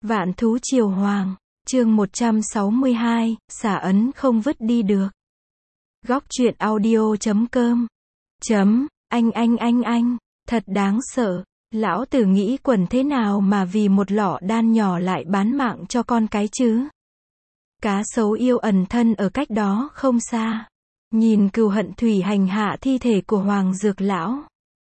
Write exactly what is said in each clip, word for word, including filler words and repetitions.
Vạn thú triều hoàng, chương một trăm sáu mươi hai, xả ấn không vứt đi được. Góc truyện audio chấm com. Chấm, anh anh anh anh, thật đáng sợ, lão tử nghĩ quần thế nào mà vì một lọ đan nhỏ lại bán mạng cho con cái chứ. Cá sấu yêu ẩn thân ở cách đó không xa. Nhìn Cừu Hận Thủy hành hạ thi thể của Hoàng Dược lão.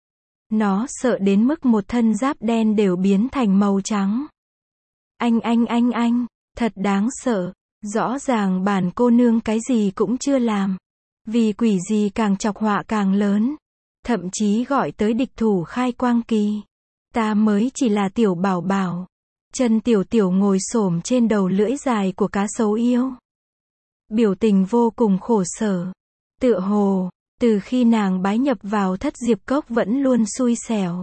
Nó sợ đến mức một thân giáp đen đều biến thành màu trắng. Anh anh anh anh, thật đáng sợ, rõ ràng bản cô nương cái gì cũng chưa làm. Vì quỷ gì càng chọc họa càng lớn. Thậm chí gọi tới địch thủ Khai Quang Kỳ. Ta mới chỉ là tiểu bảo bảo. Chân tiểu tiểu ngồi xổm trên đầu lưỡi dài của cá sấu yêu. Biểu tình vô cùng khổ sở. Tựa hồ, từ khi nàng bái nhập vào Thất Diệp Cốc vẫn luôn xui xẻo.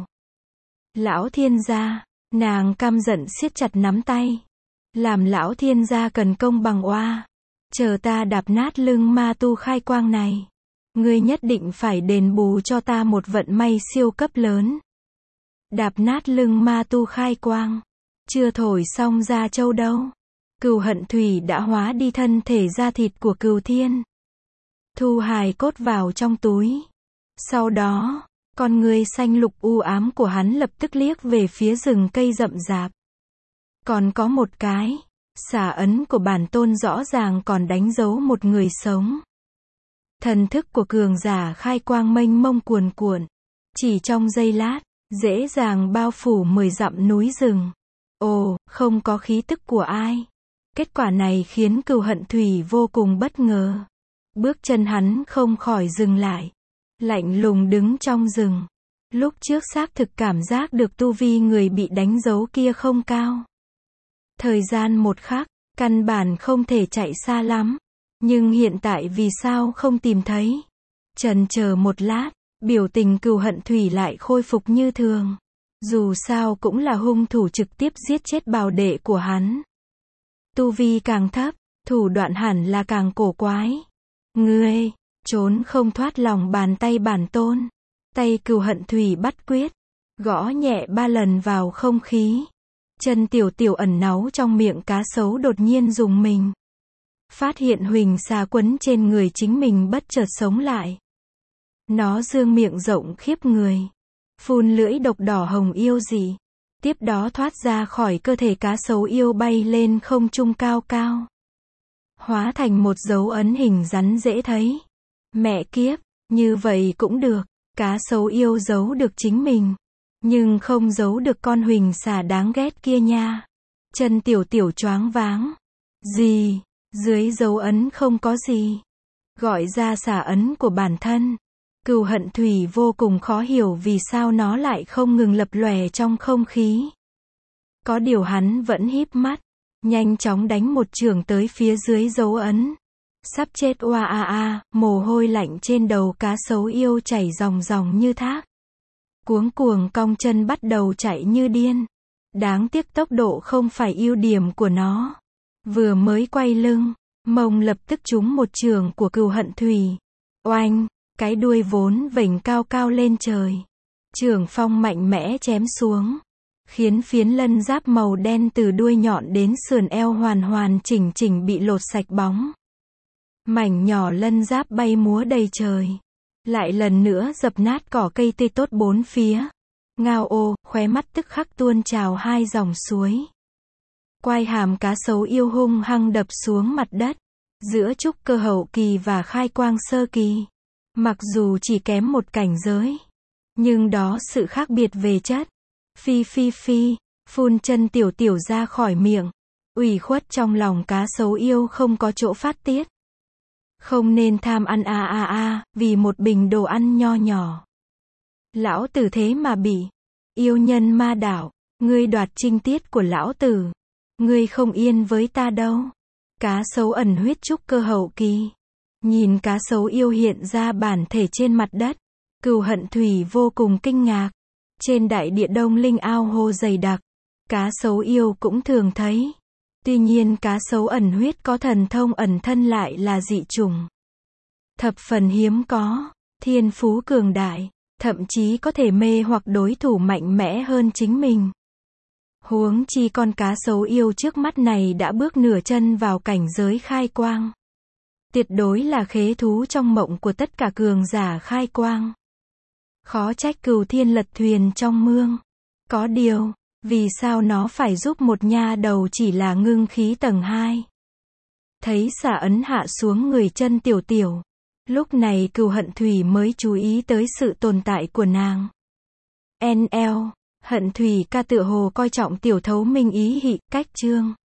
Lão thiên gia, nàng căm giận siết chặt nắm tay. Làm lão thiên gia cần công bằng oa. Chờ ta đạp nát lưng ma tu Khai Quang này. Ngươi nhất định phải đền bù cho ta một vận may siêu cấp lớn. Đạp nát lưng ma tu Khai Quang. Chưa thổi xong ra châu đâu. Cừu Hận Thủy đã hóa đi thân thể da thịt của Cừu Thiên. Thu hài cốt vào trong túi. Sau đó, con người xanh lục u ám của hắn lập tức liếc về phía rừng cây rậm rạp. Còn có một cái, xả ấn của bản tôn rõ ràng còn đánh dấu một người sống. Thần thức của cường giả Khai Quang mênh mông cuồn cuộn. Chỉ trong giây lát, dễ dàng bao phủ mười dặm núi rừng. Ồ, không có khí tức của ai. Kết quả này khiến Cừu Hận Thủy vô cùng bất ngờ. Bước chân hắn không khỏi dừng lại. Lạnh lùng đứng trong rừng. Lúc trước xác thực cảm giác được tu vi người bị đánh dấu kia không cao. Thời gian một khắc, căn bản không thể chạy xa lắm. Nhưng hiện tại vì sao không tìm thấy? Chần chờ một lát, biểu tình Cừu Hận Thủy lại khôi phục như thường. Dù sao cũng là hung thủ trực tiếp giết chết bào đệ của hắn. Tu vi càng thấp, thủ đoạn hẳn là càng cổ quái. Ngươi, trốn không thoát lòng bàn tay bản tôn. Tay Cừu Hận Thủy bắt quyết, gõ nhẹ ba lần vào không khí. Chân tiểu tiểu ẩn náu trong miệng cá sấu đột nhiên rùng mình. Phát hiện huỳnh xà quấn trên người chính mình bất chợt sống lại. Nó dương miệng rộng khiếp người. Phun lưỡi độc đỏ hồng yêu dị. Tiếp đó thoát ra khỏi cơ thể cá sấu yêu bay lên không trung cao cao. Hóa thành một dấu ấn hình rắn dễ thấy. Mẹ kiếp, như vậy cũng được. Cá sấu yêu giấu được chính mình. Nhưng không giấu được con huỳnh xà đáng ghét kia nha. Chân tiểu tiểu choáng váng. Gì? Dưới dấu ấn không có gì. Gọi ra xà ấn của bản thân. Cừu Hận Thủy vô cùng khó hiểu vì sao nó lại không ngừng lập lòe trong không khí. Có điều hắn vẫn híp mắt. Nhanh chóng đánh một chưởng tới phía dưới dấu ấn. Sắp chết oa a a, mồ hôi lạnh trên đầu cá sấu yêu chảy ròng ròng như thác. Cuống cuồng cong chân bắt đầu chạy như điên. Đáng tiếc tốc độ không phải ưu điểm của nó. Vừa mới quay lưng, mông lập tức trúng một chưởng của Cừu Hận Thủy. Oanh, cái đuôi vốn vểnh cao cao lên trời. Chưởng phong mạnh mẽ chém xuống. Khiến phiến lân giáp màu đen từ đuôi nhọn đến sườn eo hoàn hoàn chỉnh chỉnh bị lột sạch bóng. Mảnh nhỏ lân giáp bay múa đầy trời. Lại lần nữa dập nát cỏ cây tươi tốt bốn phía. Ngao ô, khóe mắt tức khắc tuôn trào hai dòng suối. Quai hàm cá sấu yêu hung hăng đập xuống mặt đất. Giữa trúc cơ hậu kỳ và Khai Quang sơ kỳ. Mặc dù chỉ kém một cảnh giới. Nhưng đó sự khác biệt về chất. Phi phi phi, phun chân tiểu tiểu ra khỏi miệng. Ủy khuất trong lòng cá sấu yêu không có chỗ phát tiết. Không nên tham ăn a a a, vì một bình đồ ăn nho nhỏ. Lão tử thế mà bị. Yêu nhân ma đảo, ngươi đoạt trinh tiết của lão tử. Ngươi không yên với ta đâu. Cá sấu ẩn huyết trúc cơ hậu kỳ. Nhìn cá sấu yêu hiện ra bản thể trên mặt đất. Cừu Hận Thủy vô cùng kinh ngạc. Trên đại địa Đông Linh ao hồ dày đặc. Cá sấu yêu cũng thường thấy. Tuy nhiên cá sấu ẩn huyết có thần thông ẩn thân lại là dị chủng. Thập phần hiếm có. Thiên phú cường đại. Thậm chí có thể mê hoặc đối thủ mạnh mẽ hơn chính mình. Huống chi con cá sấu yêu trước mắt này đã bước nửa chân vào cảnh giới khai quang. Tuyệt đối là khế thú trong mộng của tất cả cường giả khai quang. Khó trách Cửu Thiên lật thuyền trong mương. Có điều, vì sao nó phải giúp một nha đầu chỉ là ngưng khí tầng hai? Thấy xả ấn hạ xuống người chân tiểu tiểu. Lúc này Cửu Hận Thủy mới chú ý tới sự tồn tại của nàng. en lờ, Hận Thủy ca tựa hồ coi trọng tiểu thấu minh ý hị, cách chương.